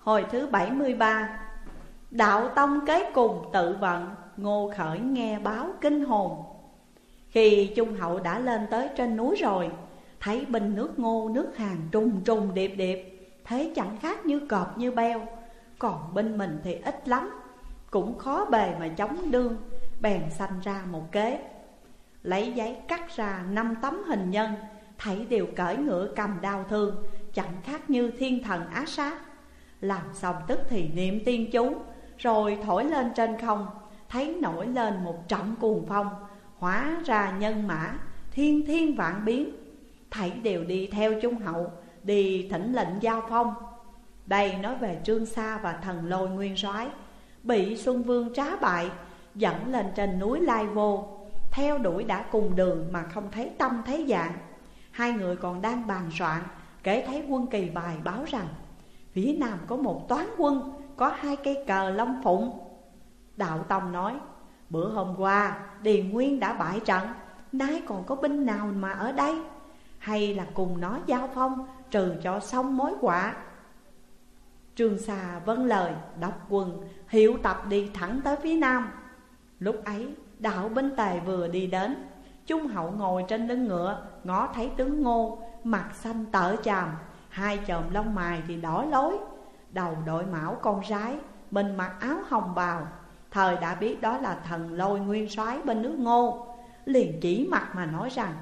Hồi thứ 73. Đạo tông kế cùng tự vận, Ngô Khởi nghe báo kinh hồn. Khi Trung Hậu đã lên tới trên núi rồi, thấy binh nước Ngô nước Hàn trùng trùng điệp điệp, thế chẳng khác như cọp như beo. Còn binh mình thì ít lắm, cũng khó bề mà chống đương. Bèn sanh ra một kế, lấy giấy cắt ra 5 tấm hình nhân, thảy đều cởi ngựa cầm đao thương, chẳng khác như thiên thần ác sát. Làm xong tức thì niệm tiên chú, rồi thổi lên trên không, thấy nổi lên một trận cuồng phong, hóa ra nhân mã thiên thiên vạn biến. Thảy đều đi theo Trung Hậu, đi thỉnh lệnh giao phong. Đây nói về Trương Sa và Thần Lôi nguyên soái bị Xuân Vương trá bại, dẫn lên trên núi Lai Vô. Theo đuổi đã cùng đường mà không thấy tâm thấy dạng. Hai người còn đang bàn soạn, kể thấy quân kỳ bài báo rằng phía nam có một toán quân, có 2 cây cờ long phụng. Đạo Tông nói, bữa hôm qua Điền Nguyên đã bại trận, nay còn có binh nào mà ở đây? Hay là cùng nó giao phong, trừ cho xong mối họa. Trương Sa vâng lời, đốc quân hiệu tập đi thẳng tới phía nam. Lúc ấy đạo binh Tề vừa đi đến, Trung Hậu ngồi trên lưng ngựa, ngó thấy tướng Ngô, mặt xanh tợ chàm, 2 chòm lông mày thì đỏ lối, đầu đội mão con rái, mình mặc áo hồng bào. Thời đã biết đó là Thần Lôi nguyên soái bên nước Ngô, liền chỉ mặt mà nói rằng: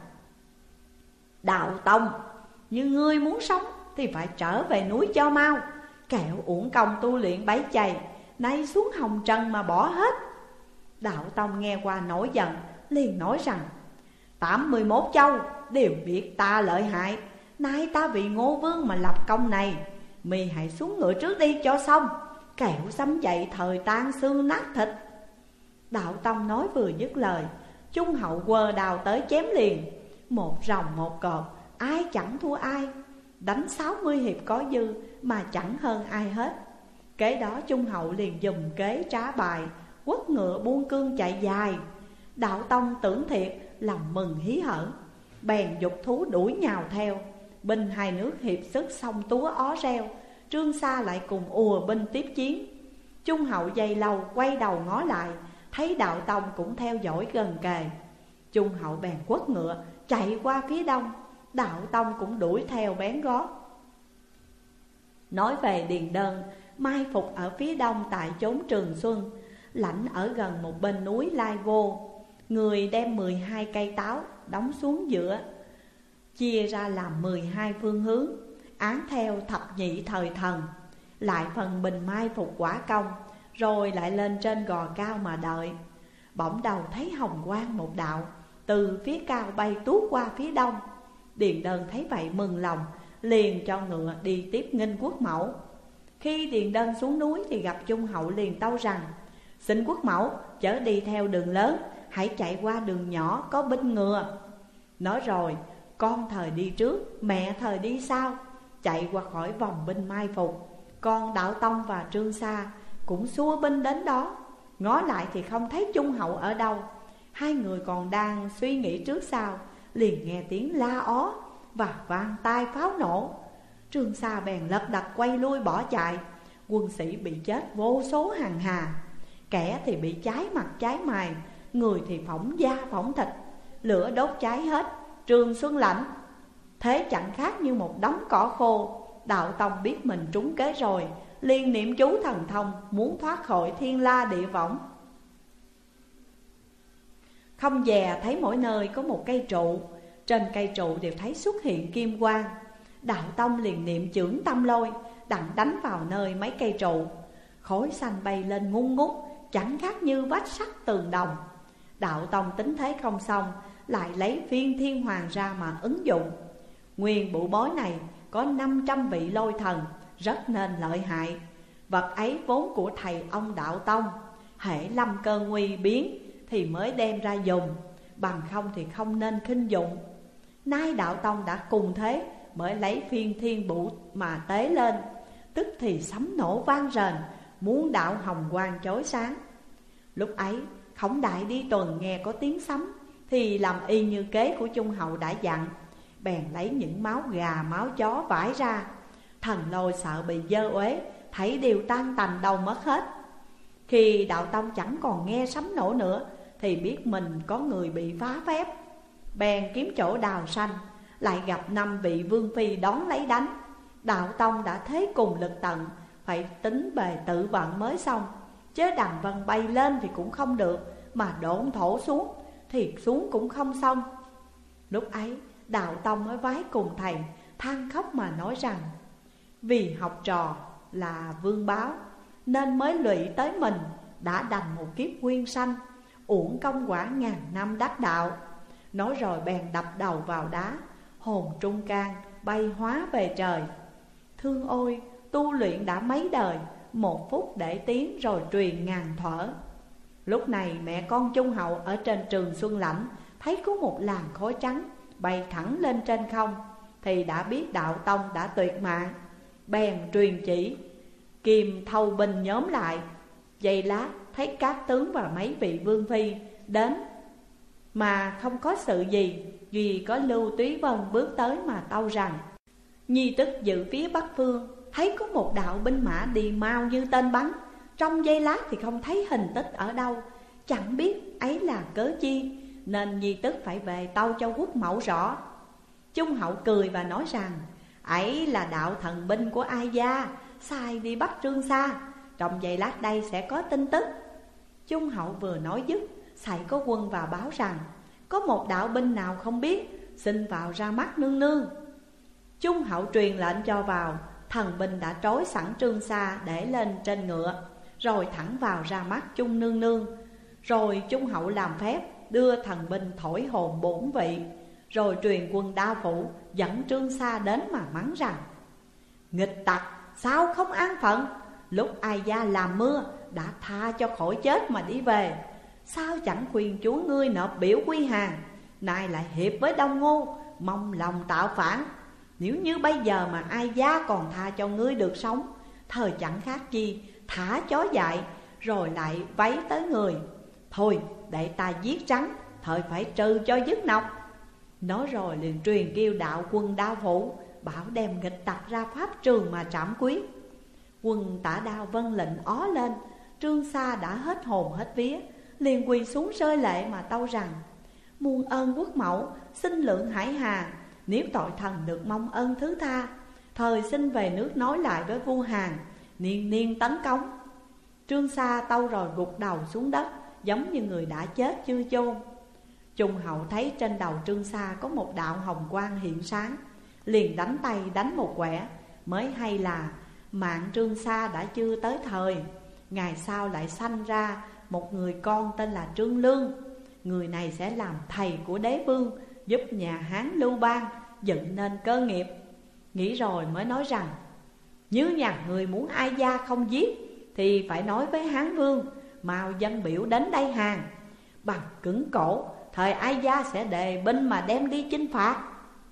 Đạo Tông, như ngươi muốn sống thì phải trở về núi cho mau, kẻo uổng công tu luyện bấy chày, nay xuống hồng trần mà bỏ hết. Đạo Tông nghe qua nổi giận, liền nói rằng: 81 châu đều biết ta lợi hại, nay ta vì Ngô Vương mà lập công này, mi hãy xuống ngựa trước đi cho xong, kẻo sấm dậy thời tan xương nát thịt. Đạo Tông nói vừa dứt lời, Trung Hậu quơ đào tới chém liền. Một rồng một cọp, ai chẳng thua ai, đánh 60 hiệp có dư mà chẳng hơn ai hết. Kế đó Trung Hậu liền dùng kế trá bài, quất ngựa buông cương chạy dài. Đạo Tông tưởng thiệt, lòng mừng hí hở, bèn dục thú đuổi nhào theo. Binh hai nước hiệp sức xong túa ó reo, Trương Sa lại cùng ùa binh tiếp chiến. Trung Hậu dây lâu quay đầu ngó lại, thấy Đạo Tông cũng theo dõi gần kề. Trung Hậu bèn quất ngựa chạy qua phía đông, Đạo Tông cũng đuổi theo bén gót. Nói về Điền Đơn, mai phục ở phía đông tại chốn Trường Xuân, lãnh ở gần một bên núi Lai Vô. Người đem 12 cây táo đóng xuống giữa, chia ra làm 12 phương hướng, án theo thập nhị thời thần. Lại phần bình mai phục quả công, rồi lại lên trên gò cao mà đợi. Bỗng đầu thấy hồng quang một đạo, từ phía cao bay tuốt qua phía đông. Điền Đơn thấy vậy mừng lòng, liền cho ngựa đi tiếp nghinh quốc mẫu. Khi Điền Đơn xuống núi thì gặp Trung Hậu liền tâu rằng: Xin quốc mẫu chớ đi theo đường lớn, hãy chạy qua đường nhỏ có binh ngựa. Nói rồi, con thời đi trước, mẹ thời đi sau, chạy qua khỏi vòng binh mai phục. Còn Đạo Tông và Trương Sa cũng xua binh đến đó. Ngó lại thì không thấy Trung Hậu ở đâu. Hai người còn đang suy nghĩ trước sau, liền nghe tiếng la ó và vang tai pháo nổ. Trương Sa bèn lật đật quay lui bỏ chạy. Quân sĩ bị chết vô số hàng hà, kẻ thì bị cháy mặt cháy mày, người thì phỏng da phỏng thịt, lửa đốt cháy hết Trường Xuân Lãnh. Thế chẳng khác như một đống cỏ khô. Đạo Tông biết mình trúng kế rồi, liền niệm chú thần thông, muốn thoát khỏi thiên la địa võng. Không dè thấy mỗi nơi có một cây trụ, trên cây trụ đều thấy xuất hiện kim quang. Đạo Tông liền niệm chưởng tâm lôi, đặng đánh vào nơi mấy cây trụ. Khói xanh bay lên ngung ngút, chẳng khác như vách sắt tường đồng. Đạo Tông tính thế không xong, lại lấy phiên thiên hoàng ra mà ứng dụng. Nguyên bộ bói này có 500 vị lôi thần, rất nên lợi hại. Vật ấy vốn của thầy ông Đạo Tông, hễ lâm cơn nguy biến thì mới đem ra dùng, bằng không thì không nên khinh dụng. Nay Đạo Tông đã cùng thế, mới lấy phiên thiên bụ mà tế lên. Tức thì sấm nổ vang rền, muốn đạo hồng quang chói sáng. Lúc ấy Khổng Đại đi tuần nghe có tiếng sấm, thì làm y như kế của Trung Hậu đã dặn, bèn lấy những máu gà máu chó vải ra. Thần Lôi sợ bị dơ uế, thấy đều tan tành đâu mất hết. Khi Đạo Tông chẳng còn nghe sấm nổ nữa thì biết mình có người bị phá phép, bèn kiếm chỗ đào sanh, lại gặp 5 vị vương phi đón lấy đánh. Đạo Tông đã thế cùng lực tận, phải tính bề tự vận mới xong. Chứ đằng vân bay lên thì cũng không được, mà độn thổ xuống thì xuống cũng không xong. Lúc ấy Đạo Tông mới vái cùng thầy, than khóc mà nói rằng: vì học trò là vương báo nên mới lụy tới mình, đã đành một kiếp nguyên sanh, uổng công quả ngàn năm đắc đạo. Nói rồi bèn đập đầu vào đá, hồn trung can bay hóa về trời. Thương ôi, tu luyện đã mấy đời, 1 phút để tiến rồi truyền ngàn thuở. Lúc này mẹ con Trung Hậu ở trên Trường Xuân Lãnh thấy có một làn khói trắng bay thẳng lên trên không, thì đã biết Đạo Tông đã tuyệt mạng. Bèn truyền chỉ kìm thâu binh nhóm lại. Giây lát thấy các tướng và mấy vị vương phi đến, mà không có sự gì, duy có Lưu Túy Vân bước tới mà tâu rằng: nhi tức dự phía Bắc Phương, thấy có một đạo binh mã đi mau như tên bắn. Trong giây lát thì không thấy hình tích ở đâu, chẳng biết ấy là cớ chi, nên nhi tức phải về tâu cho quốc mẫu rõ. Trung Hậu cười và nói rằng: ấy là đạo thần binh của Ai Gia sai đi bắt Trương Sa, trong giây lát đây sẽ có tin tức. Trung Hậu vừa nói dứt, xảy có quân vào báo rằng: có một đạo binh nào không biết, xin vào ra mắt nương nương. Trung Hậu truyền lệnh cho vào. Thần binh đã trói sẵn Trương Sa để lên trên ngựa, rồi thẳng vào ra mắt Trung nương nương. Rồi Trung Hậu làm phép đưa thần binh thổi hồn 4 vị, rồi truyền quân Đao Phủ dẫn Trương Sa đến mà mắng rằng: nghịch tặc, sao không an phận? Lúc Ai Gia làm mưa đã tha cho khỏi chết mà đi về, sao chẳng khuyên chúa ngươi nộp biểu quy hàng, nay lại hiệp với Đông Ngô, mong lòng tạo phản. Nếu như bây giờ mà Ai Gia còn tha cho ngươi được sống, thời chẳng khác chi thả chó dại rồi lại váy tới người. Thôi để ta giết rắn, thời phải trừ cho dứt nọc. Nói rồi liền truyền kêu đạo quân Đao Phủ, bảo đem nghịch tặc ra pháp trường mà trảm quyết. Quân Tả Đao vâng lệnh ó lên. Trương Sa đã hết hồn hết vía, liền quỳ xuống rơi lệ mà tâu rằng: muôn ơn quốc mẫu, xin lượng hải hà, nếu tội thần được mong ơn thứ tha, thời xin về nước nói lại với vua Hàn, niên niên tấn công. Trương Sa tâu rồi gục đầu xuống đất, giống như người đã chết chưa chôn. Trung Hậu thấy trên đầu Trương Sa có một đạo hồng quang hiện sáng, liền đánh tay đánh một quẻ, mới hay là mạng Trương Sa đã chưa tới thời. Ngày sau lại sanh ra một người con tên là Trương Lương. Người này sẽ làm thầy của đế vương, giúp nhà Hán Lưu Bang dựng nên cơ nghiệp. Nghĩ rồi mới nói rằng: nếu nhà người muốn Ai Gia không giết, thì phải nói với Hán Vương mau dân biểu đến đây hàng. Bằng cứng cổ, thời Ai Gia sẽ đề binh mà đem đi chinh phạt.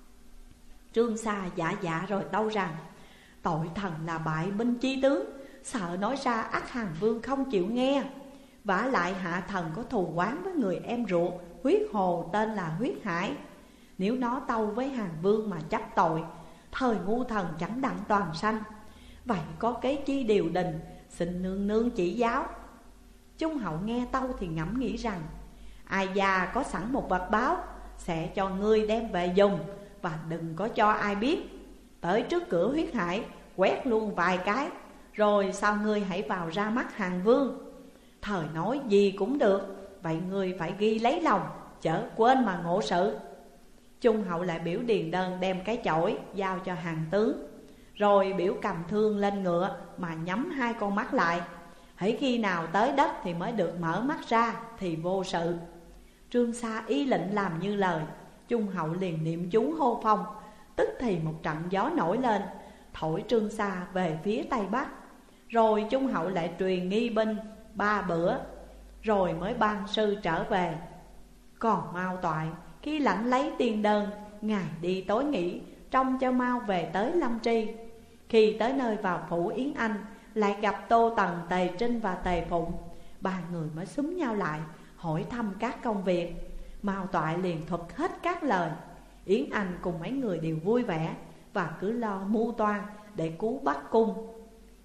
Trương Sa dạ rồi tâu rằng: tội thần là bại binh chi tướng, sợ nói ra ắt Hàn Vương không chịu nghe. Vả lại hạ thần có thù oán với người em ruột Huyết Hồ tên là Huyết Hải. Nếu nó tâu với Hàn Vương mà chấp tội, thời ngu thần chẳng đặng toàn sanh. Vậy có kế chi điều đình, xin nương nương chỉ giáo. Trung Hậu nghe tâu thì ngẫm nghĩ rằng: Ai Gia có sẵn một vật báo, sẽ cho ngươi đem về dùng, và đừng có cho ai biết. Tới trước cửa Huyết Hải quét luôn vài cái, rồi sau ngươi hãy vào ra mắt Hàn Vương. Thời nói gì cũng được, vậy ngươi phải ghi lấy lòng, chớ quên mà ngộ sự. Trung Hậu lại biểu điền đơn đem cái chổi giao cho Hàn tướng, rồi biểu cầm thương lên ngựa mà nhắm 2 con mắt lại. Hễ khi nào tới đất thì mới được mở mắt ra, thì vô sự. Trương Sa y lệnh làm như lời. Trung Hậu liền niệm chú hô phong, tức thì một trận gió nổi lên, thổi Trương Sa về phía Tây Bắc. Rồi Trung Hậu lại truyền nghi binh 3 bữa, rồi mới ban sư trở về. Còn Mao Toại khi lãnh lấy tiền đơn, ngài đi tối nghỉ, trông cho Mao về tới Lâm Tri. Khi tới nơi vào phủ Yến Anh, lại gặp Tô Tần, Tề Trinh và Tề Phụng. 3 người mới xúm nhau lại, hỏi thăm các công việc. Mao Toại liền thuật hết các lời. Yến Anh cùng mấy người đều vui vẻ, và cứ lo mưu toan để cứu Bắc Cung.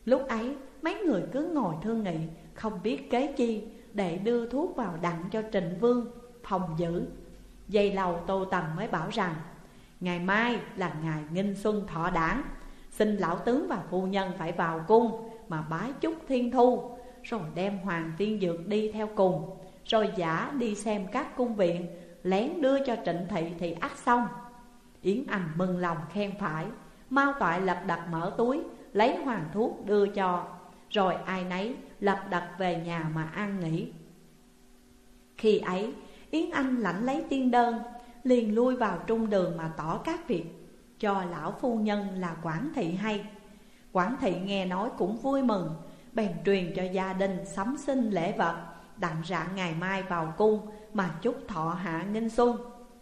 Lúc ấy mấy người cứ ngồi thương nghị, không biết kế chi để đưa thuốc vào đặng cho Trịnh Vương phòng giữ. Giây lâu Tô Tần mới bảo rằng ngày mai là ngày nghinh xuân thọ đản, xin lão tướng và phu nhân phải vào cung mà bái chúc thiên thu, rồi đem Hoàng Tiên Dược đi theo cùng, rồi giả đi xem các cung viện, lén đưa cho Trịnh Thị thì ắt xong. Yến Anh mừng lòng khen phải, mau toại lật đật mở túi, lấy hoàng thuốc đưa cho, rồi ai nấy lật đật về nhà mà an nghỉ. Khi ấy Yến Anh lãnh lấy tiên đơn, liền lui vào trung đường mà tỏ các việc cho lão phu nhân là Quản Thị hay. Quản Thị nghe nói cũng vui mừng, bèn truyền cho gia đình sắm xin lễ vật, đặng rạng ngày mai vào cung mà chúc thọ hạ nghinh xuân.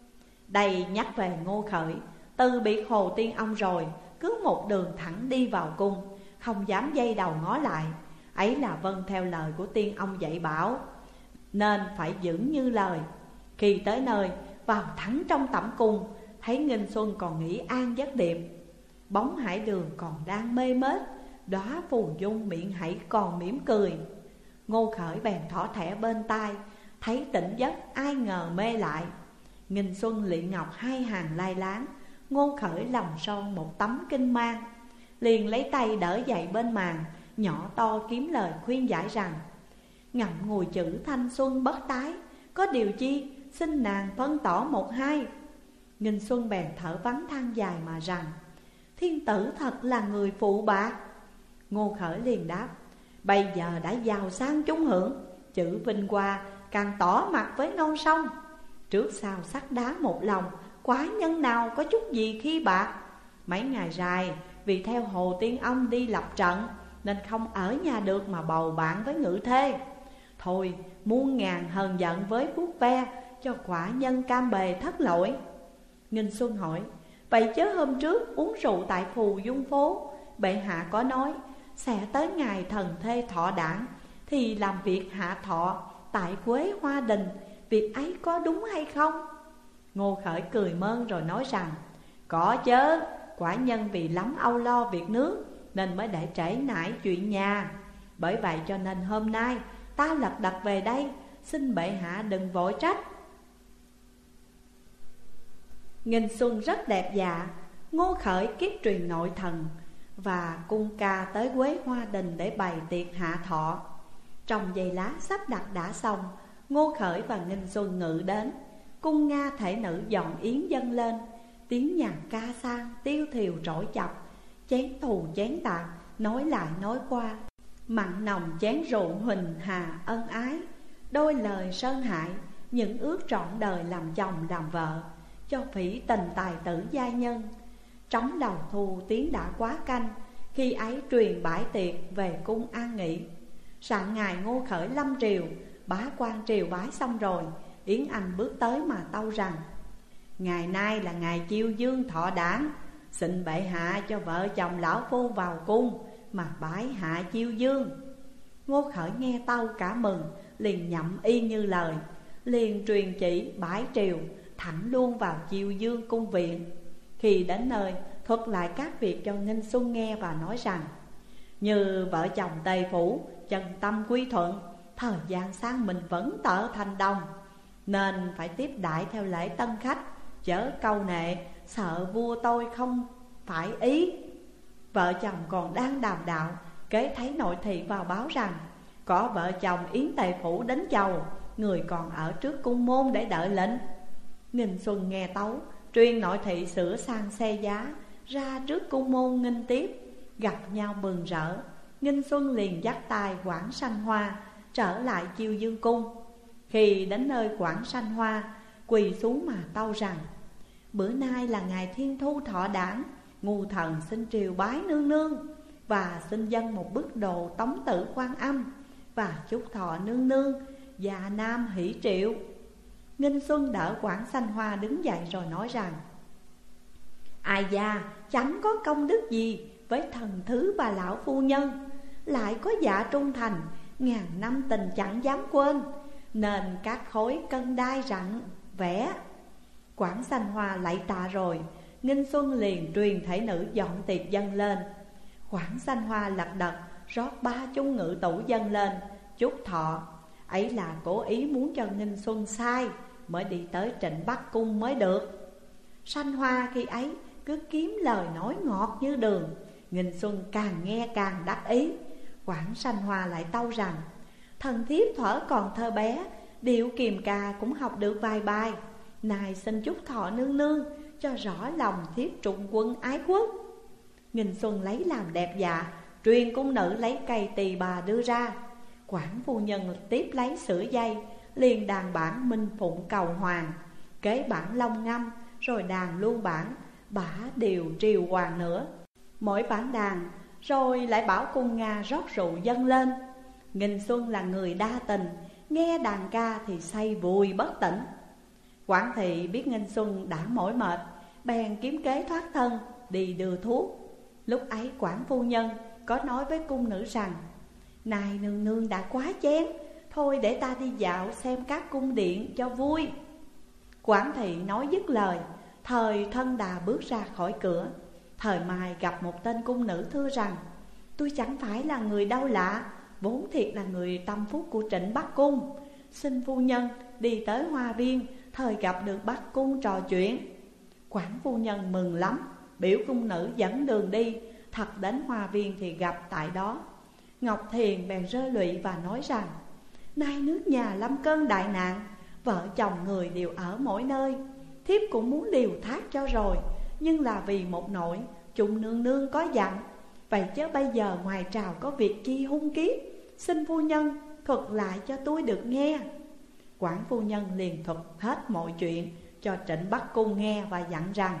Đây nhắc về Ngô Khởi, từ biệt Hồ Tiên Ông rồi, cứ một đường thẳng đi vào cung, không dám giây đầu ngó lại. Ấy là vâng theo lời của Tiên Ông dạy bảo, nên phải giữ như lời. Khi tới nơi, vào thẳng trong tẩm cung, thấy nghinh xuân còn nghỉ an giấc điệp. Bóng hải đường còn đang mê mết, đóa phù dung miệng hãy còn mỉm cười. Ngô Khởi bèn thỏ thẻ bên tai, thấy tỉnh giấc ai ngờ mê lại. Nghinh xuân lị ngọc hai hàng lai láng, Ngô Khởi lòng son một tấm kinh mang, liền lấy tay đỡ dậy bên màn, nhỏ to kiếm lời khuyên giải rằng: ngậm ngùi chữ thanh xuân bất tái, có điều chi xin nàng phân tỏ một hai. Nghinh xuân bèn thở vắng than dài mà rằng: thiên tử thật là người phụ bạc. Ngô Khởi liền đáp: bây giờ đã giàu sang chúng hưởng, chữ vinh hoa càng tỏ mặt với non sông. Trước sau sắt đá một lòng, quá nhân nào có chút gì khi bạc. Mấy ngày dài vì theo Hồ Tiên Ông đi lập trận, nên không ở nhà được mà bầu bạn với ngự thê. Thôi muôn ngàn hờn giận với vuốt ve, cho quả nhân cam bề thất lỗi. Nghinh xuân hỏi: vậy chớ hôm trước uống rượu tại Phù Dung Phố, bệ hạ có nói sẽ tới ngày thần thê thọ đản thì làm việc hạ thọ tại Quế Hoa Đình, việc ấy có đúng hay không? Ngô Khởi cười mơn rồi nói rằng: có chớ, quả nhân vì lắm âu lo việc nước nên mới để trễ nải chuyện nhà. Bởi vậy cho nên hôm nay ta lật đật về đây, xin bệ hạ đừng vội trách. Nghinh xuân rất đẹp dạ. Ngô Khởi kiếp truyền nội thần và cung ca tới Quế Hoa Đình để bày tiệc hạ thọ. Trong giày lá sắp đặt đã xong, Ngô Khởi và Nghinh xuân ngự đến. Cung Nga thể nữ dọn yến dâng lên, tiếng nhạc ca sang tiêu thiều trỗi chập, chén thù chén tạc, nói lại nói qua, mặn nồng chén rượu huỳnh hà ân ái. Đôi lời sơn hại, những ước trọn đời làm chồng làm vợ, cho phỉ tình tài tử giai nhân. Trống đầu thu tiếng đã quá canh, khi ấy truyền bãi tiệc về cung an nghỉ. Sạng ngày Ngô Khởi lâm triều, bá quan triều bái xong rồi, Yến Anh bước tới mà tâu rằng: ngày nay là ngày chiêu dương thọ đản, xin bệ hạ cho vợ chồng lão phu vào cung mà bái hạ chiêu dương. Ngô Khởi nghe tâu cả mừng, liền nhậm y như lời, liền truyền chỉ bái triều thẳng luôn vào chiêu dương cung viện. Khi đến nơi, thuật lại các việc cho Nghinh xuân nghe và nói rằng: như vợ chồng Tề Phủ chân tâm quy thuận, thời gian sang mình vẫn tở thành đồng, nên phải tiếp đãi theo lễ tân khách, chớ câu nệ, sợ vua tôi không phải ý. Vợ chồng còn đang đàm đạo, kế thấy nội thị vào báo rằng có vợ chồng Yến Tề Phủ đến chầu, người còn ở trước cung môn để đợi lệnh. Nghinh xuân nghe tấu, truyền nội thị sửa sang xe giá, ra trước cung môn nghinh tiếp. Gặp nhau mừng rỡ, Nghinh xuân liền dắt tay Quảng Sanh Hoa trở lại chiêu dương cung. Khi đến nơi Quảng Sanh Hoa, quỳ xuống mà tâu rằng: bữa nay là ngày thiên thu thọ đản, ngu thần xin triều bái nương nương, và xin dâng một bức đồ tống tử Quan Âm, và chúc thọ nương nương già nam hỷ triệu. Nghinh xuân đỡ Quảng Sanh Hoa đứng dậy rồi nói rằng: ai da chẳng có công đức gì với thần thứ và lão phu nhân, lại có dạ trung thành, ngàn năm tình chẳng dám quên, nên các khối cân đai rặn vẽ. Quảng Sanh Hoa lạy tạ rồi, Nghinh xuân liền truyền thể nữ dọn tiệc dâng lên. Quảng Sanh Hoa lật đật rót 3 chung ngự tủ dâng lên chúc thọ. Ấy là cố ý muốn cho Nghinh Xuân sai mới đi tới Trịnh Bắc Cung mới được. Sanh Hoa khi ấy cứ kiếm lời nói ngọt như đường, Nghinh Xuân càng nghe càng đắc ý. Quảng Sanh Hoa lại tâu rằng: thần thiếp thuở còn thơ bé, điệu kiềm ca cũng học được vài bài. Nay xin chúc thọ nương nương, cho rõ lòng thiếp trung quân ái quốc. Nghinh Xuân lấy làm đẹp dạ, truyền cung nữ lấy cây tỳ bà đưa ra. Quảng phu nhân tiếp lấy sữa dây, liền đàn bản Minh Phụng cầu hoàng, kế bản Long Ngâm, rồi đàn luôn bản bả điều triều hoàng nữa. Mỗi bản đàn rồi lại bảo cung Nga rót rượu dâng lên. Nghinh Xuân là người đa tình, nghe đàn ca thì say vùi bất tỉnh. Quảng thị biết Nghinh Xuân đã mỏi mệt, bèn kiếm kế thoát thân đi đưa thuốc. Lúc ấy Quảng phu nhân có nói với cung nữ rằng: này nương nương đã quá chén, thôi để ta đi dạo xem các cung điện cho vui. Quảng thị nói dứt lời, thời thân đà bước ra khỏi cửa. Thời mai gặp một tên cung nữ thưa rằng: tôi chẳng phải là người đâu lạ, vốn thiệt là người tâm phúc của Trịnh Bắc Cung. Xin phu nhân đi tới hoa viên, thời gặp được Bắc Cung trò chuyện. Quảng phu nhân mừng lắm, biểu cung nữ dẫn đường đi. Thật đến hoa viên thì gặp tại đó. Ngọc Thiền bèn rơi lụy và nói rằng: nay nước nhà lâm cơn đại nạn, vợ chồng người đều ở mỗi nơi. Thiếp cũng muốn liều thác cho rồi, nhưng là vì một nỗi chúng nương nương có dặn. Vậy chứ bây giờ ngoài trào có việc chi hung kiếp, xin phu nhân thuật lại cho tôi được nghe. Quảng phu nhân liền thuật hết mọi chuyện cho Trịnh Bắc Cung nghe và dặn rằng: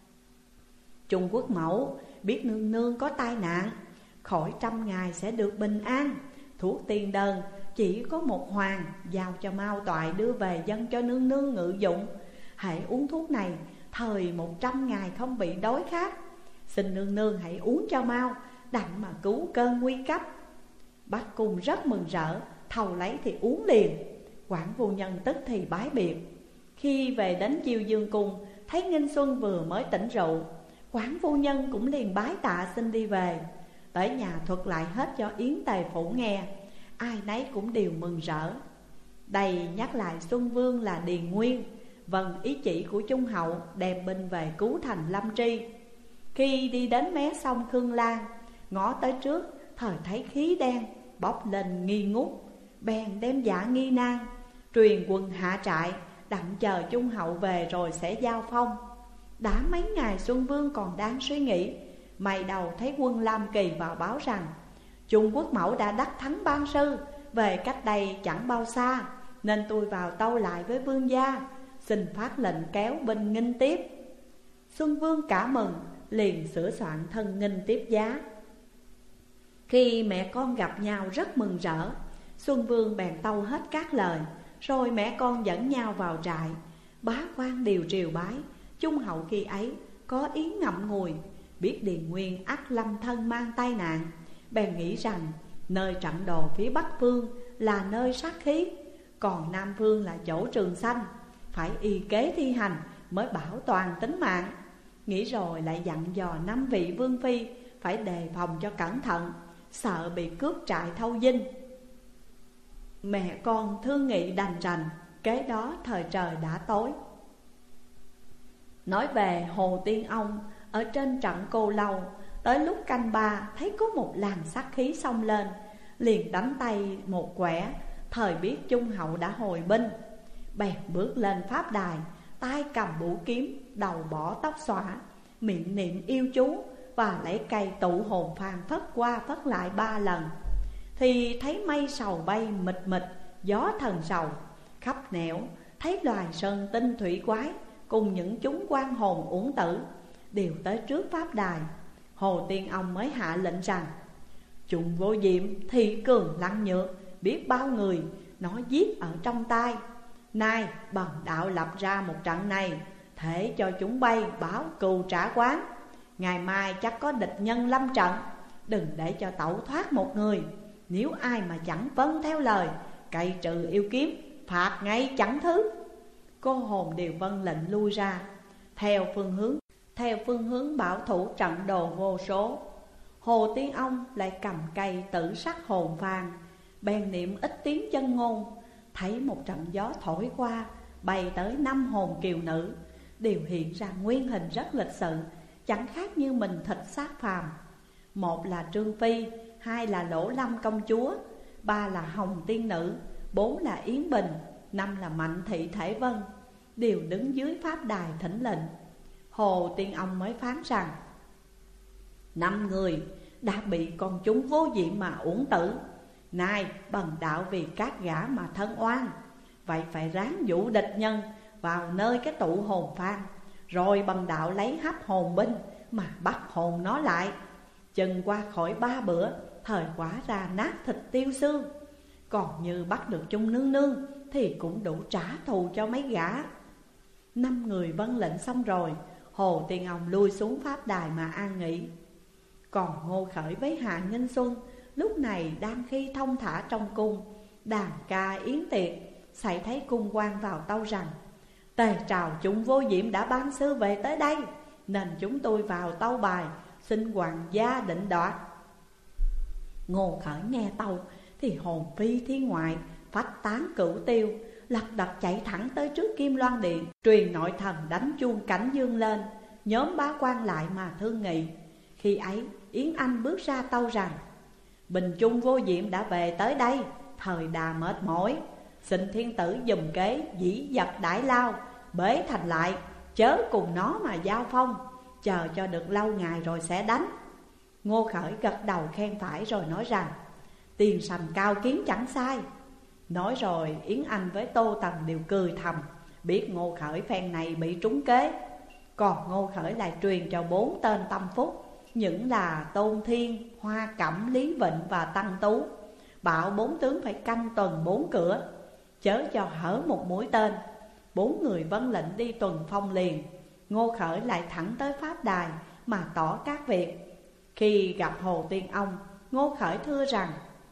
Trung Quốc mẫu biết nương nương có tai nạn, khỏi 100 ngày sẽ được bình an. Thuốc tiền đơn chỉ có một hoàng, giao cho Mao Toại đưa về dâng cho nương nương ngự dụng. Hãy uống thuốc này, thời 100 ngày không bị đói khát. Xin nương nương hãy uống cho mau, đặng mà cứu cơn nguy cấp. Bắc Cung rất mừng rỡ, thầu lấy thì uống liền. Quảng phu nhân tức thì bái biệt. Khi về đến Chiêu Dương Cung, thấy Nghinh Xuân vừa mới tỉnh rượu, Quảng phu nhân cũng liền bái tạ xin đi về. Tới nhà thuật lại hết cho Yến Tề Phủ nghe, ai nấy cũng đều mừng rỡ. Đây nhắc lại Xuân Vương là Điền Nguyên, vâng ý chỉ của Trung hậu đem binh về cứu thành Lâm Tri. Khi đi đến mé sông Khương Lan, ngó tới trước, thời thấy khí đen bốc lên nghi ngút, bèn đem dạ nghi nan, truyền quân hạ trại, đặng chờ Trung hậu về rồi sẽ giao phong. Đã mấy ngày Xuân Vương còn đang suy nghĩ, mày đầu thấy quân Lam Kỳ vào báo rằng Trung Quốc mẫu đã đắc thắng Ban Sư, về cách đây chẳng bao xa, nên tôi vào tâu lại với vương gia, xin phát lệnh kéo binh nghinh tiếp. Xuân Vương cả mừng, liền sửa soạn thân nghinh tiếp giá. Khi mẹ con gặp nhau rất mừng rỡ, Xuân Vương bèn tâu hết các lời, rồi mẹ con dẫn nhau vào trại. Bá quan đều triều bái. Trung hậu khi ấy có ý ngậm ngùi, biết Điền Nguyên ắt lâm thân mang tai nạn, bèn nghĩ rằng nơi trận đồ phía Bắc phương là nơi sát khí, còn Nam phương là chỗ trường sanh, phải y kế thi hành mới bảo toàn tính mạng. Nghĩ rồi lại dặn dò 5 vị vương phi phải đề phòng cho cẩn thận, sợ bị cướp trại thâu dinh. Mẹ con thương nghị đành rành, kế đó thời trời đã tối. Nói về Hồ Tiên Ông, ở trên trận Cô Lâu, tới lúc canh 3 thấy có một làn sát khí xông lên, liền đánh tay một quẻ, thời biết Trung hậu đã hồi binh. Bèn bước lên pháp đài, tay cầm vũ kiếm, đầu bỏ tóc xõa, miệng niệm yêu chú và lấy cây tụ hồn phàn phất qua phất lại 3 lần. Thì thấy mây sầu bay mịt mịt, gió thần sầu, khắp nẻo thấy loài sơn tinh thủy quái cùng những chúng quan hồn uổng tử đều tới trước pháp đài. Hồ Tiên Ông mới hạ lệnh rằng: Chúng vô diệm thị cường lăng nhược, biết bao người nó giết ở trong tay. Nay bần đạo lập ra một trận này, thể cho chúng bay báo cừu trả quán. Ngày mai chắc có địch nhân lâm trận, đừng để cho tẩu thoát một người. Nếu ai mà chẳng vâng theo lời, cậy trừ yêu kiếm, phạt ngay chẳng thứ. Cô hồn đều vâng lệnh lui ra theo phương hướng bảo thủ trận đồ vô số. Hồ Tiên Ông lại cầm cây tử sắc hồn vàng, bèn niệm ít tiếng chân ngôn. Thấy một trận gió thổi qua, bay tới 5 hồn kiều nữ, đều hiện ra nguyên hình rất lịch sự, chẳng khác như mình thịt xác phàm. Một là Trương Phi, hai là Lỗ Lâm công chúa, ba là Hồng Tiên nữ, bốn là Yến Bình, năm là Mạnh Thị Thể Vân, đều đứng dưới pháp đài thỉnh lệnh. Hồ Tiên Ông mới phán rằng: 5 người đã bị con chúng vô diệm mà uổng tử, nay bần đạo vì các gã mà thân oan, vậy phải ráng dụ địch nhân vào nơi cái tụ hồn phan, rồi bần đạo lấy hấp hồn binh mà bắt hồn nó lại. Chừng qua khỏi 3 bữa, thời quả ra nát thịt tiêu xương. Còn như bắt được chung nương nương thì cũng đủ trả thù cho mấy gã. 5 người vâng lệnh xong rồi, Hồ Tiên Ông lui xuống pháp đài mà an nghỉ. Còn Ngô Khởi với Hạ Nghinh Xuân lúc này đang khi thông thả trong cung, đàn ca yến tiệc, xảy thấy cung quan vào tâu rằng: Tề trào chúng vô diệm đã ban sư về tới đây, nên chúng tôi vào tâu bài, xin hoàng gia định đoạt. Ngô Khởi nghe tâu thì hồn phi thiên ngoại, phách tán cửu tiêu, lật đật chạy thẳng tới trước Kim Loan Điện, truyền nội thần đánh chuông cảnh dương lên, nhóm bá quan lại mà thương nghị. Khi ấy Yến Anh bước ra tâu rằng: Bình Trung vô diệm đã về tới đây, thời đà mệt mỏi, xin thiên tử dùm kế dĩ vật đại lao, bế thành lại, chớ cùng nó mà giao phong, chờ cho được lâu ngày rồi sẽ đánh. Ngô Khởi gật đầu khen phải rồi nói rằng: Tiền sành cao kiến chẳng sai. Nói rồi Yến Anh với Tô Tần đều cười thầm, biết Ngô Khởi phen này bị trúng kế. Còn Ngô Khởi lại truyền cho 4 tên tâm phúc, những là Tôn Thiên, Hoa Cẩm, Lý Vịnh và Tăng Tú, bảo 4 tướng phải canh tuần 4 cửa, chớ cho hở một mũi tên. 4 người vâng lệnh đi tuần phong liền. Ngô Khởi lại thẳng tới pháp đài mà tỏ các việc. Khi gặp Hồ Tiên Ông, Ngô Khởi thưa rằng: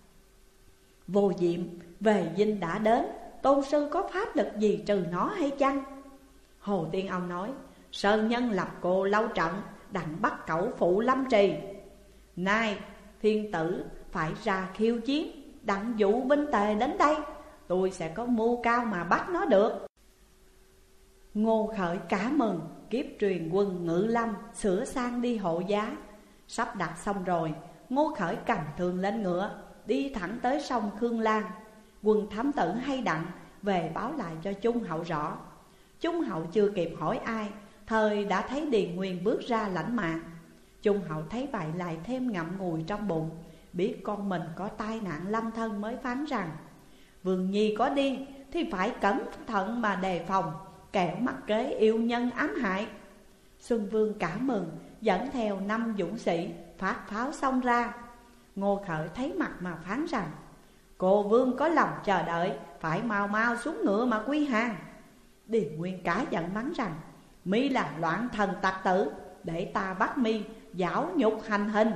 Vô diệm về dinh đã đến, tôn sư có pháp lực gì trừ nó hay chăng? Hồ Tiên Ông nói: Sơn nhân lập cô lâu trận, đặng bắt cẩu phụ Lâm Trì. Nay thiên tử phải ra khiêu chiến, đặng dụ binh tề đến đây, tôi sẽ có mưu cao mà bắt nó được. Ngô Khởi cả mừng, kiếp truyền quân Ngự Lâm sửa sang đi hộ giá. Sắp đặt xong rồi, Ngô Khởi cầm thương lên ngựa, đi thẳng tới sông Khương Lan. Quân thám tử hay đặng về báo lại cho Trung Hậu rõ. Trung Hậu chưa kịp hỏi ai, thời đã thấy Điền Nguyên bước ra lãnh mạng. Trung Hậu thấy vậy lại thêm ngậm ngùi trong bụng, biết con mình có tai nạn lâm thân, mới phán rằng: Vương Nhi có đi thì phải cẩn thận mà đề phòng, kẻo mắc kế yêu nhân ám hại. Xuân Vương cả mừng, dẫn theo 5 dũng sĩ phát pháo xông ra. Ngô Khởi thấy mặt mà phán rằng: Cô Vương có lòng chờ đợi, phải mau mau xuống ngựa mà quy hàng. Điền Nguyên cả giận mắng rằng: Mi là loạn thần tặc tử, để ta bắt mi giảo nhục hành hình.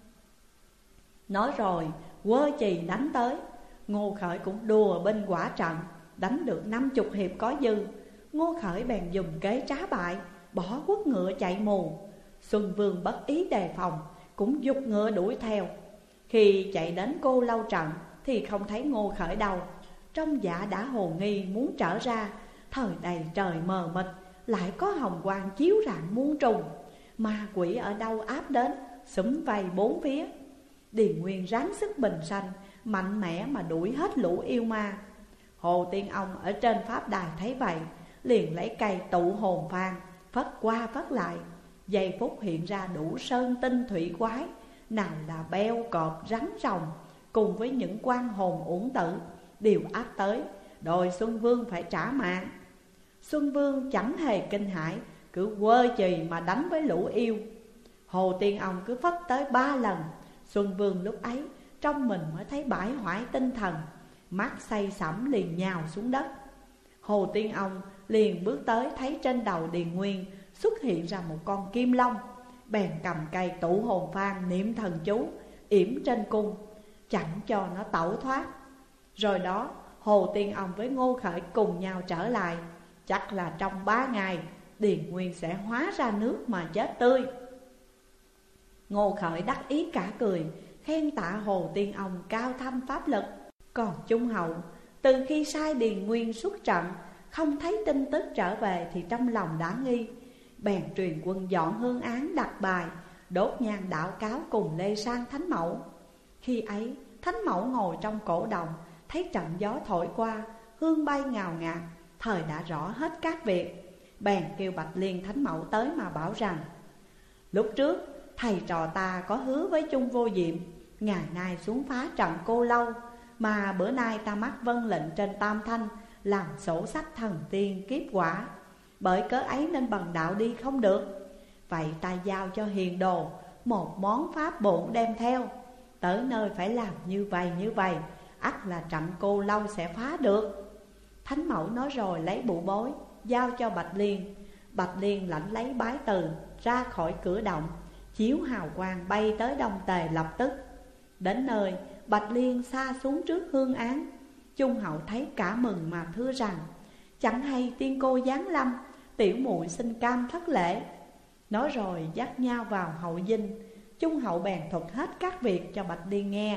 Nói rồi quơ chì đánh tới. Ngô Khởi cũng đùa bên quả trận, đánh được 50 hiệp có dư. Ngô Khởi bèn dùng kế trá bại, bỏ quất ngựa chạy mù. Xuân Vương bất ý đề phòng, cũng giục ngựa đuổi theo. Khi chạy đến Cô Lâu Trận thì không thấy Ngô Khởi đâu. Trong dạ đã hồ nghi muốn trở ra, thời đầy trời mờ mịt, lại có hồng quang chiếu rạng muôn trùng. Ma quỷ ở đâu áp đến, xúm vây 4 phía. Điền Nguyên ráng sức bình sanh, mạnh mẽ mà đuổi hết lũ yêu ma. Hồ Tiên Ông ở trên pháp đài thấy vậy, liền lấy cây tụ hồn phan, phất qua phất lại. Giây phút hiện ra đủ sơn tinh thủy quái, nào là beo, cọp, rắn, rồng, cùng với những quan hồn uổng tử, đều áp tới, đòi Xuân Vương phải trả mạng. Xuân Vương chẳng hề kinh hãi, cứ quơ chì mà đánh với lũ yêu. Hồ Tiên Ông cứ phất tới 3 lần. Xuân Vương lúc ấy trong mình mới thấy bãi hoại tinh thần, mắt say sẩm liền nhào xuống đất. Hồ Tiên Ông liền bước tới, thấy trên đầu Điền Nguyên xuất hiện ra một con kim long, bèn cầm cây tụ hồn phan niệm thần chú yểm trên cung, chẳng cho nó tẩu thoát. Rồi đó Hồ Tiên Ông với Ngô Khởi cùng nhau trở lại. Chắc là trong 3 ngày Điền Nguyên sẽ hóa ra nước mà chết tươi. Ngô Khởi đắc ý cả cười, khen tạ Hồ Tiên ông cao thâm pháp lực. Còn Trung Hậu từ khi sai Điền Nguyên xuất trận, không thấy tin tức trở về thì trong lòng đã nghi. Bèn truyền quân dọn hương án đặt bài, đốt nhang đạo cáo cùng Lê Sang Thánh Mẫu. Khi ấy Thánh Mẫu ngồi trong cổ động, thấy trận gió thổi qua, hương bay ngào ngạt, thời đã rõ hết các việc. Bèn kêu Bạch Liên Thánh Mẫu tới mà bảo rằng: lúc trước thầy trò ta có hứa với Chung Vô Diệm, ngày nay xuống phá trận Cô Lâu, mà bữa nay ta mắc vân lệnh trên Tam Thanh, làm sổ sách thần tiên kiếp quả. Bởi cớ ấy nên bần đạo đi không được. Vậy ta giao cho hiền đồ một món pháp bổn đem theo, tới nơi phải làm như vậy, ắt là trận Cô Lâu sẽ phá được. Thánh Mẫu nói rồi lấy bụ bối giao cho Bạch Liên. Bạch Liên lãnh lấy bái từ, ra khỏi cửa động, chiếu hào quang bay tới Đông Tề lập tức. Đến nơi Bạch Liên xa xuống trước hương án. Trung Hậu thấy cả mừng mà thưa rằng: chẳng hay tiên cô giáng lâm, tiểu muội xin cam thất lễ. Nói rồi dắt nhau vào hậu dinh. Trung Hậu bèn thuật hết các việc cho Bạch Liên nghe.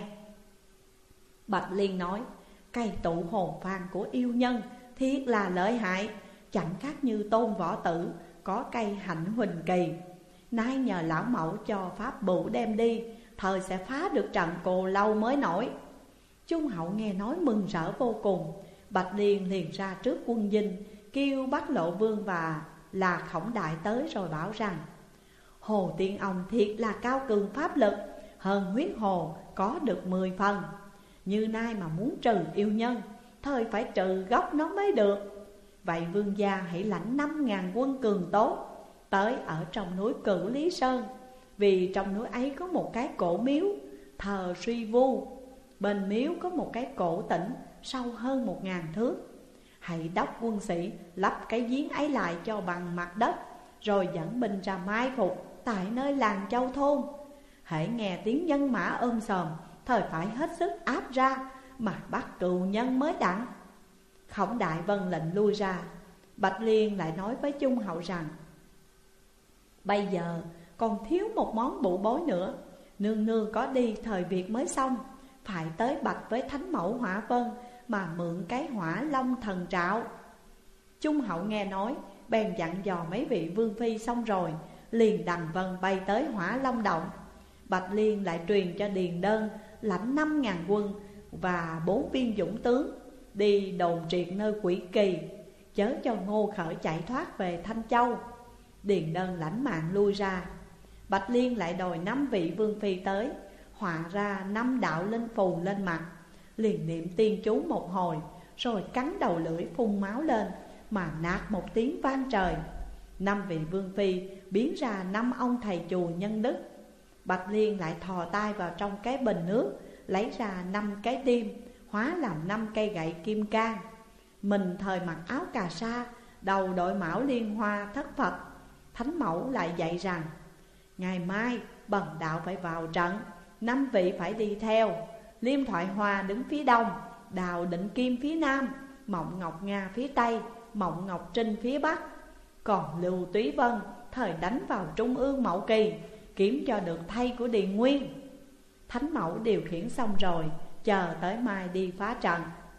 Bạch Liên nói: cây tụ hồn phan của yêu nhân thiết là lợi hại, chẳng khác như Tôn Võ Tử có cây hạnh huỳnh kỳ. Nay nhờ lão mẫu cho pháp bửu đem đi, thời sẽ phá được trận Cô Lâu mới nổi. Trung Hậu nghe nói mừng rỡ vô cùng. Bạch Liên liền ra trước quân dinh, kêu Bách Lộ Vương và là Khổng Đại tới rồi bảo rằng: Hồ Tiên ông thiệt là cao cường pháp lực, hơn huyết hồ có được 10 phần. Như nay mà muốn trừ yêu nhân, thời phải trừ gốc nó mới được. Vậy vương gia hãy lãnh 5.000 quân cường tốt tới ở trong núi Cửu Lý Sơn. Vì trong núi ấy có một cái cổ miếu thờ Suy Vu, bên miếu có một cái cổ tĩnh sâu hơn 1.000 thước. Hãy đốc quân sĩ lấp cái giếng ấy lại cho bằng mặt đất, rồi dẫn binh ra mai phục tại nơi làng Châu Thôn. Hãy nghe tiếng nhân mã ôm sòm, thời phải hết sức áp ra mà bắt cừu nhân mới đặng. Khổng Đại vâng lệnh lui ra. Bạch Liên lại nói với Trung Hậu rằng: bây giờ còn thiếu một món bụ bối nữa. Nương nương có đi thời việc mới xong, phải tới bạch với Thánh Mẫu Hỏa Vân mà mượn cái Hỏa Long thần trạo. Trung Hậu nghe nói, bèn dặn dò mấy vị vương phi xong rồi, liền đằng vân bay tới Hỏa Long động. Bạch Liên lại truyền cho Điền Đơn lãnh 5.000 quân và 4 viên dũng tướng đi đồn triệt nơi Quỷ Kỳ, chớ cho Ngô Khởi chạy thoát về Thanh Châu. Điền Đơn lãnh mạng lui ra. Bạch Liên lại đòi 5 vị vương phi tới, họa ra 5 đạo linh phù lên mặt, liền niệm tiên chú một hồi, rồi cắn đầu lưỡi phun máu lên mà nạt một tiếng vang trời. 5 vị vương phi biến ra 5 ông thầy chùa nhân đức. Bạch Liên lại thò tay vào trong cái bình nước, lấy ra 5 cái tim, hóa làm 5 cây gậy kim cang. Mình thời mặc áo cà sa, đầu đội mão liên hoa thất Phật. Thánh Mẫu lại dạy rằng: ngày mai bần đạo phải vào trận, 5 vị phải đi theo. Liêm Thoại Hoa đứng phía đông, Đào Định Kim phía nam, Mộng Ngọc Nga phía tây, Mộng Ngọc Trinh phía bắc. Còn Lưu Túy Vân thời đánh vào trung ương Mậu Kỳ, kiếm cho được thay của Điền Nguyên. Thánh Mẫu điều khiển xong rồi, chờ tới mai đi phá trận.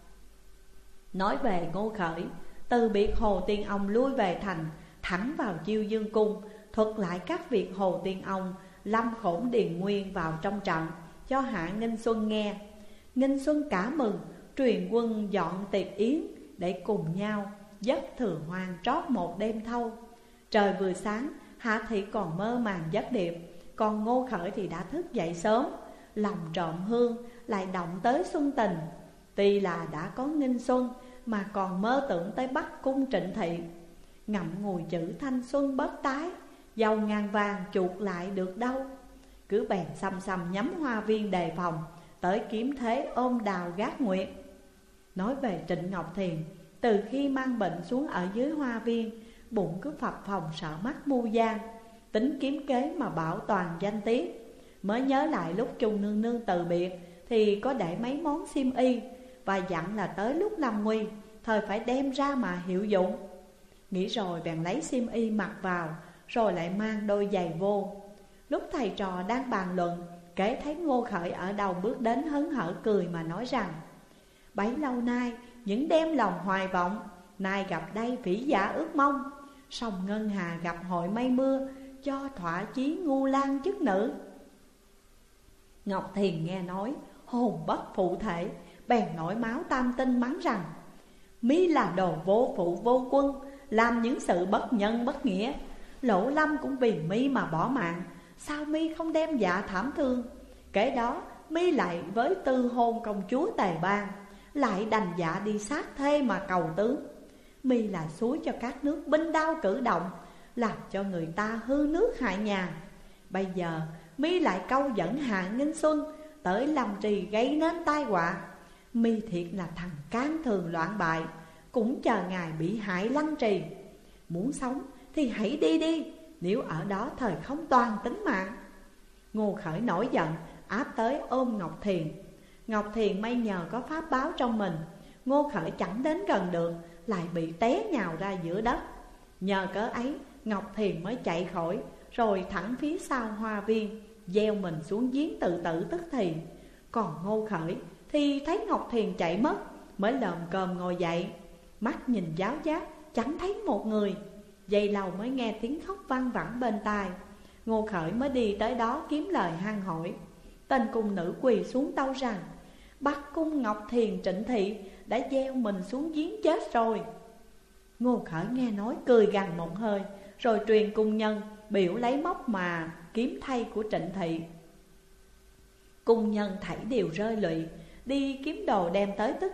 Nói về Ngô Khởi, từ biệt Hồ Tiên ông lui về thành, thẳng vào Chiêu Dương cung, thuật lại các việc Hồ Tiên ông lâm khổn Điền Nguyên vào trong trận cho Hạ Nghinh Xuân nghe. Nghinh Xuân cả mừng, truyền quân dọn tiệc yến để cùng nhau giấc thừa hoang trót một đêm thâu. Trời vừa sáng, Hạ Thị còn mơ màng giấc điệp, còn Ngô Khởi thì đã thức dậy sớm, lòng trộm hương lại động tới xuân tình. Tuy là đã có Nghinh Xuân mà còn mơ tưởng tới Bắc cung Trịnh Thị. Ngậm ngùi chữ thanh xuân bất tái, dầu ngàn vàng chuột lại được đâu. Cứ bèn xăm xăm nhắm hoa viên đề phòng, tới kiếm thế ôm đào gác nguyệt. Nói về Trịnh Ngọc Thiền, từ khi mang bệnh xuống ở dưới hoa viên, bụng cứ phập phồng sợ mắc mưu gian, tính kiếm kế mà bảo toàn danh tiết. Mới nhớ lại lúc Chung nương nương từ biệt thì có để mấy món xiêm y, và dặn là tới lúc lâm nguy thời phải đem ra mà hiệu dụng. Nghĩ rồi bèn lấy xiêm y mặc vào, rồi lại mang đôi giày vô. Lúc thầy trò đang bàn luận, kể thấy Ngô Khởi ở đầu bước đến hớn hở cười mà nói rằng: bấy lâu nay những đêm lòng hoài vọng, nay gặp đây vĩ giả ước mong. Sông ngân hà gặp hội mây mưa, cho thỏa chí ngu lan chức nữ. Ngọc Thiền nghe nói, hồn bất phụ thể, bèn nổi máu tam tinh mắng rằng: mi là đồ vô phụ vô quân, làm những sự bất nhân bất nghĩa. Lỗ Lâm cũng vì mi mà bỏ mạng, sao mi không đem dạ thảm thương? Kể đó mi lại với tư hôn công chúa Tề Bang, lại đành dạ đi sát thê mà cầu tướng. mi là suối cho các nước binh đao cử động, làm cho người ta hư nước hại nhà. Bây giờ mi lại câu dẫn Hạ Nghinh Xuân tới Lâm Trì gây nên tai họa. mi thiệt là thằng can thường loạn bại, cũng chờ ngài bị hại lăng trì. Muốn sống thì hãy đi đi, nếu ở đó thời không toàn tính mạng. Ngô Khởi nổi giận, áp tới ôm Ngọc Thiền. Ngọc Thiền may nhờ có pháp báo trong mình, Ngô Khởi chẳng đến gần được, lại bị té nhào ra giữa đất. Nhờ cớ ấy Ngọc Thiền mới chạy khỏi, rồi thẳng phía sau hoa viên, gieo mình xuống giếng tự tử tức thì. Còn Ngô Khởi thì thấy Ngọc Thiền chạy mất, mới lồm cồm ngồi dậy, mắt nhìn giáo giác chẳng thấy một người. Giây lâu mới nghe tiếng khóc văng vẳng bên tai. Ngô Khởi mới đi tới đó kiếm lời han hỏi. Tên cung nữ quỳ xuống tâu rằng: Bắc cung Ngọc Thiền Trịnh Thị đã gieo mình xuống giếng chết rồi. Ngô Khởi nghe nói cười gằn một hơi, rồi truyền cung nhân biểu lấy móc mà kiếm thay của Trịnh Thị. Cung nhân thảy đều rơi lụy, đi kiếm đồ đem tới tức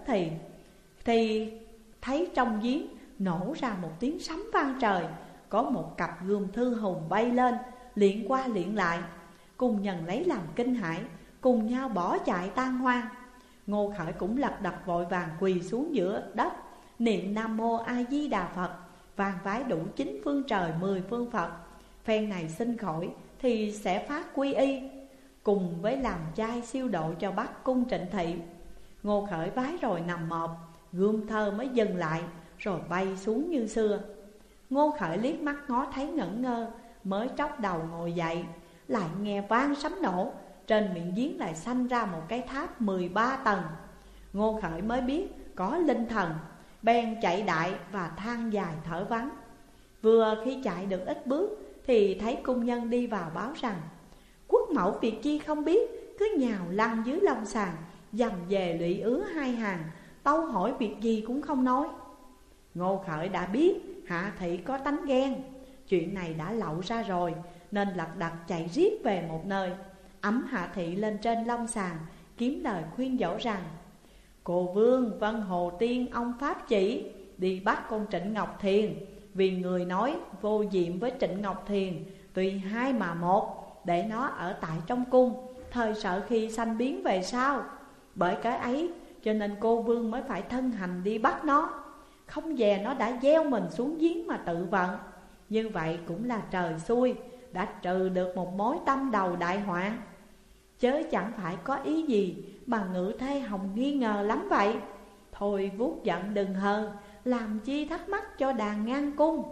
thì thấy trong giếng nổ ra một tiếng sấm vang trời. Có một cặp gươm thư hùng bay lên, liệng qua liệng lại. Cung nhân lấy làm kinh hãi, cùng nhau bỏ chạy tan hoang. Ngô Khởi cũng lật đật vội vàng quỳ xuống giữa đất, niệm Nam Mô A Di Đà Phật, vang vái đủ 9 phương trời 10 phương Phật. Phen này sinh khỏi thì sẽ phát quy y, cùng với làm trai siêu độ cho Bắc cung Trịnh Thị. Ngô Khởi vái rồi nằm mọp, gươm thơ mới dừng lại, rồi bay xuống như xưa. Ngô Khởi liếc mắt ngó thấy ngẩn ngơ, mới tróc đầu ngồi dậy. Lại nghe vang sấm nổ, trên miệng giếng lại sanh ra một cái tháp 13 tầng. Ngô Khởi mới biết có linh thần, bèn chạy đại và than dài thở vắng. Vừa khi chạy được ít bước thì thấy cung nhân đi vào báo rằng: Quốc mẫu việc chi không biết, cứ nhào lăn dưới long sàn, dầm về lụy ứa hai hàng, tâu hỏi việc gì cũng không nói. Ngô Khởi đã biết Hạ Thị có tánh ghen, chuyện này đã lậu ra rồi, nên lật đật chạy riết về một nơi, ẵm Hạ Thị lên trên long sàn, kiếm lời khuyên dỗ rằng: Cô Vương Vân Hồ Tiên ông Pháp chỉ đi bắt con Trịnh Ngọc Thiền, vì người nói vô diệm với Trịnh Ngọc Thiền tùy hai mà một, để nó ở tại trong cung, thời sợ khi sanh biến về sau. Bởi cái ấy cho nên cô Vương mới phải thân hành đi bắt nó. Không dè nó đã gieo mình xuống giếng mà tự vận. Như vậy cũng là trời xui, đã trừ được một mối tâm đầu đại hoạn. Chớ chẳng phải có ý gì mà Ngự Thê Hồng nghi ngờ lắm vậy. Thôi vuốt giận đừng hờn, làm chi thắc mắc cho đàn ngang cung.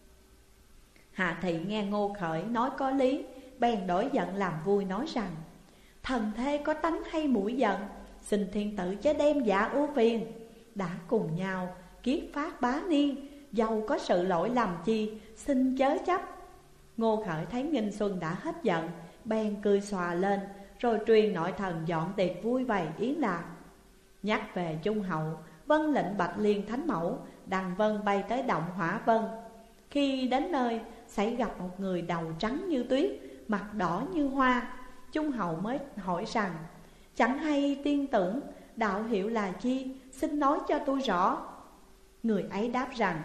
Hạ Thị nghe Ngô Khởi nói có lý, bèn đổi giận làm vui nói rằng: Thần thê có tánh hay mũi giận, xin thiên tử chớ đem dạ ưu phiền. Đã cùng nhau kiết phát bá niên, dầu có sự lỗi lầm chi, xin chớ chấp. Ngô Khởi thấy Nghinh Xuân đã hết giận, bèn cười xòa lên, rồi truyền nội thần dọn tiệc vui bày yến lạc. Nhắc về Trung Hậu, vân lệnh Bạch Liên Thánh Mẫu đằng vân bay tới động Hỏa Vân. Khi đến nơi, xảy gặp một người đầu trắng như tuyết, mặt đỏ như hoa. Trung Hậu mới hỏi rằng: Chẳng hay tiên tưởng đạo hiệu là chi, xin nói cho tôi rõ. Người ấy đáp rằng: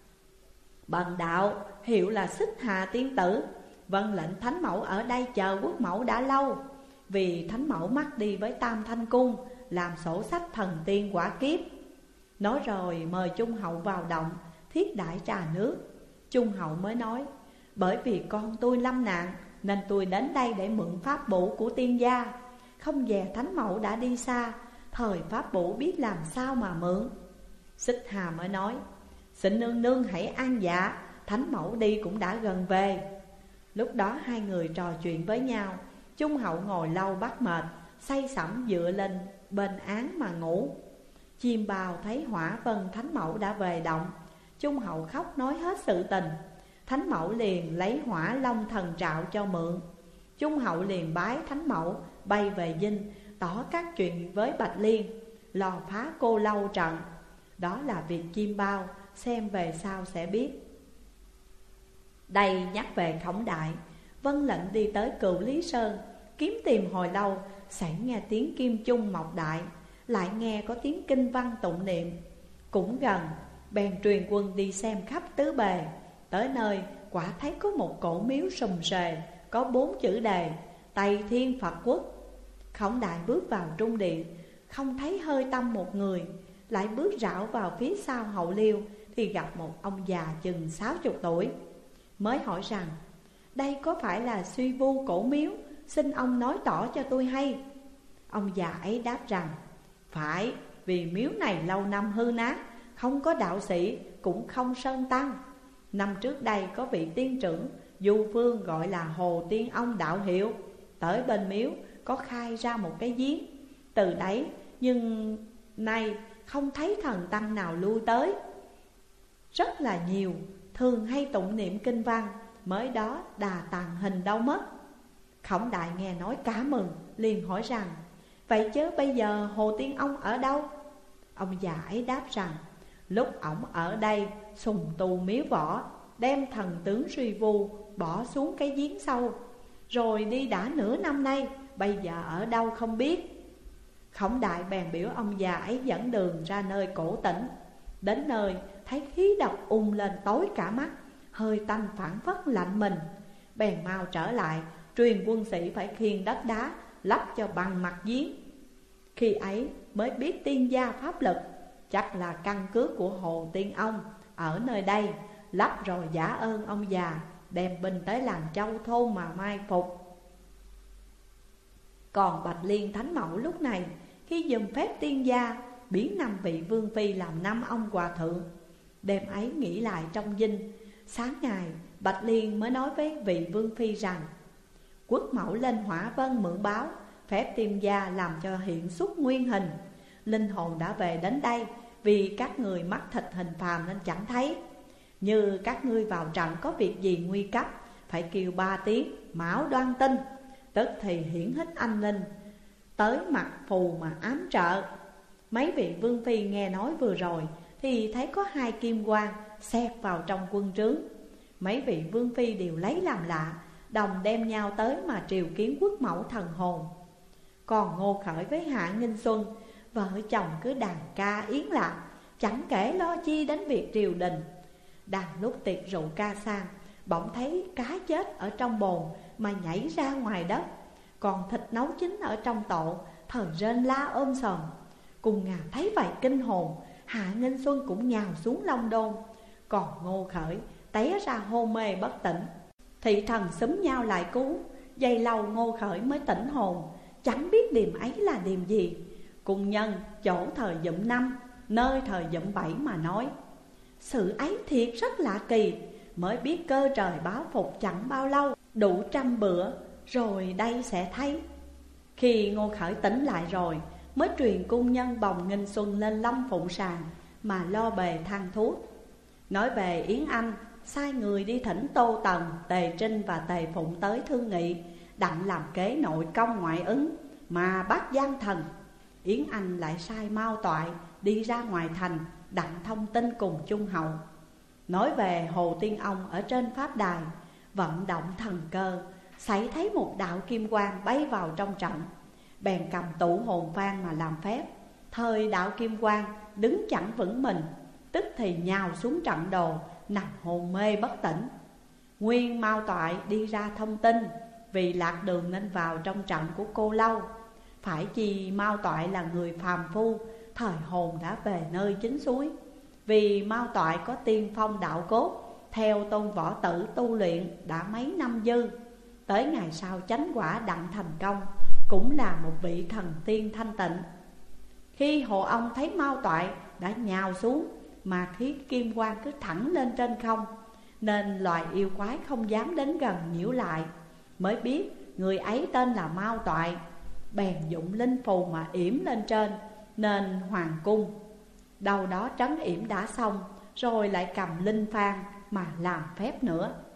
Bần đạo hiệu là Xích Hà tiên tử. Vân lệnh Thánh Mẫu ở đây chờ quốc mẫu đã lâu, vì Thánh Mẫu mắc đi với Tam Thanh Cung, làm sổ sách thần tiên quả kiếp. Nói rồi mời Trung Hậu vào động, thiết đãi trà nước. Trung Hậu mới nói: Bởi vì con tôi lâm nạn, nên tôi đến đây để mượn pháp bổ của tiên gia. Không dè Thánh Mẫu đã đi xa, thời pháp bổ biết làm sao mà mượn. Xích Hà mới nói: Xin nương nương hãy an dạ, Thánh Mẫu đi cũng đã gần về. Lúc đó hai người trò chuyện với nhau. Trung hậu ngồi lâu bắt mệt, say sẩm dựa lên bên án mà ngủ. Chim bào thấy Hỏa Vân Thánh Mẫu đã về động. Trung hậu khóc nói hết sự tình. Thánh Mẫu liền lấy Hỏa Long Thần Trạo cho mượn. Trung hậu liền bái Thánh Mẫu bay về dinh, tỏ các chuyện với Bạch Liên, lò phá Cô Lâu trận. Đó là việc chim bao, xem về sau sẽ biết. Đây nhắc về Khổng Đại. Vân lệnh đi tới Cựu Lý Sơn, kiếm tìm hồi lâu, sẵn nghe tiếng kim chung mọc đại, lại nghe có tiếng kinh văn tụng niệm. Cũng gần, bèn truyền quân đi xem khắp tứ bề. Tới nơi quả thấy có một cổ miếu sùng sề, có 4 chữ đề: Tây Thiên Phật Quốc. Khổng Đại bước vào trung điện, không thấy hơi tăm một người. Lại bước rảo vào phía sau hậu liêu, thì gặp một ông già chừng 60 tuổi. Mới hỏi rằng: đây có phải là Suy Vu cổ miếu? Xin ông nói tỏ cho tôi hay. Ông già ấy đáp rằng: phải, vì miếu này lâu năm hư nát, không có đạo sĩ, cũng không sơn tăng. Năm trước đây có vị tiên trưởng Du Phương gọi là Hồ Tiên Ông đạo hiệu, tới bên miếu có khai ra một cái giếng. Từ đấy nhưng nay không thấy thần tăng nào lui tới. Rất là nhiều, thường hay tụng niệm kinh văn, mới đó đà tàng hình đâu mất. Khổng Đại nghe nói cả mừng, liền hỏi rằng: vậy chứ bây giờ Hồ Tiên Ông ở đâu? Ông già ấy đáp rằng: lúc ổng ở đây sùng tu miếu võ, đem thần tướng Suy Vu bỏ xuống cái giếng sâu, rồi đi đã nửa năm nay, bây giờ ở đâu không biết. Khổng Đại bèn biểu ông già ấy dẫn đường ra nơi cổ tỉnh. Đến nơi thấy khí độc lên tối cả mắt, hơi tanh phảng phất lạnh mình. Bèn mau trở lại, truyền quân sĩ phải khiêng đất đá lấp cho bằng mặt giếng. Khi ấy mới biết tiên gia pháp lực, chắc là căn cứ của Hồ Tiên Ông ở nơi đây. Lấp rồi giả ơn ông già, đem binh tới làng Châu thôn mà mai phục. Còn Bạch Liên Thánh Mẫu lúc này, khi dùm phép tiên gia, biến 5 vị vương phi làm 5 ông hòa thượng. Đêm ấy nghỉ lại trong dinh. Sáng ngày Bạch Liên mới nói với vị vương phi rằng: quốc mẫu lên Hỏa Vân mượn báo, phép tiên gia làm cho hiện xuất nguyên hình. Linh hồn đã về đến đây, vì các người mắc thịt hình phàm nên chẳng thấy. Như các ngươi vào trận có việc gì nguy cấp, phải kêu 3 tiếng Mão Đoan Tinh, tức thì hiển hích anh linh tới mặt phù mà ám trợ. Mấy vị vương phi nghe nói vừa rồi thì thấy có 2 kim quang xẹt vào trong quân trướng. Mấy vị vương phi đều lấy làm lạ, đồng đem nhau tới mà triều kiến quốc mẫu thần hồn. Còn Ngô Khởi với Hạ Nghinh Xuân, vợ chồng cứ đàn ca yến lạc, chẳng kể lo chi đến việc triều đình. Đang lúc tiệc rượu ca sang, bỗng thấy cá chết ở trong bồn mà nhảy ra ngoài đất, còn thịt nấu chín ở trong tổ, thời rên la ôm sòm. Cùng ngà thấy vậy kinh hồn, Hạ Nghinh Xuân cũng nhào xuống Long Đôn. Còn Ngô Khởi té ra hôn mê bất tỉnh. Thị thần xúm nhau lại cứu, dày lâu Ngô Khởi mới tỉnh hồn, chẳng biết điềm ấy là điềm gì. Cùng nhân chỗ thời dụm 5, nơi thời dụm 7 mà nói: sự ấy thiệt rất lạ kỳ, mới biết cơ trời báo phục chẳng bao lâu, đủ 100 bữa rồi đây sẽ thấy. Khi Ngô Khởi tỉnh lại rồi, mới truyền cung nhân bồng Nghinh Xuân lên Long Phụng Sàng mà lo bề thang thuốc. Nói về Yến Anh, sai người đi thỉnh Tô Tần, Tề Trinh và Tề Phụng tới thương nghị, đặng làm kế nội công ngoại ứng mà bắt gian thần. Yến Anh lại sai Mao Toại đi ra ngoài thành, đặng thông tin cùng Trung hậu. Nói về Hồ Tiên Ông ở trên pháp đài, vận động thần cơ, xảy thấy một đạo kim quang bay vào trong trận. Bèn cầm tụ hồn phan mà làm phép. Thời đạo kim quang đứng chẳng vững mình, tức thì nhào xuống trận đồ, nằm hồn mê bất tỉnh. Nguyên Mao Toại đi ra thông tin, vì lạc đường nên vào trong trận của Cô Lâu. Phải chi Mao Toại là người phàm phu, thời hồn đã về nơi chính suối. Vì Mao Toại có tiên phong đạo cốt, theo Tôn Võ Tử tu luyện đã mấy năm dư. Tới ngày sau chánh quả đặng thành công, cũng là một vị thần tiên thanh tịnh. Khi Hồ Ông thấy Mao Toại đã nhào xuống, mà khí kim quang cứ thẳng lên trên không, nên loài yêu quái không dám đến gần nhiễu lại. Mới biết người ấy tên là Mao Toại, bèn dụng linh phù mà yểm lên trên nên hoàng cung. Đâu đó trấn yểm đã xong, rồi lại cầm linh phan mà làm phép nữa.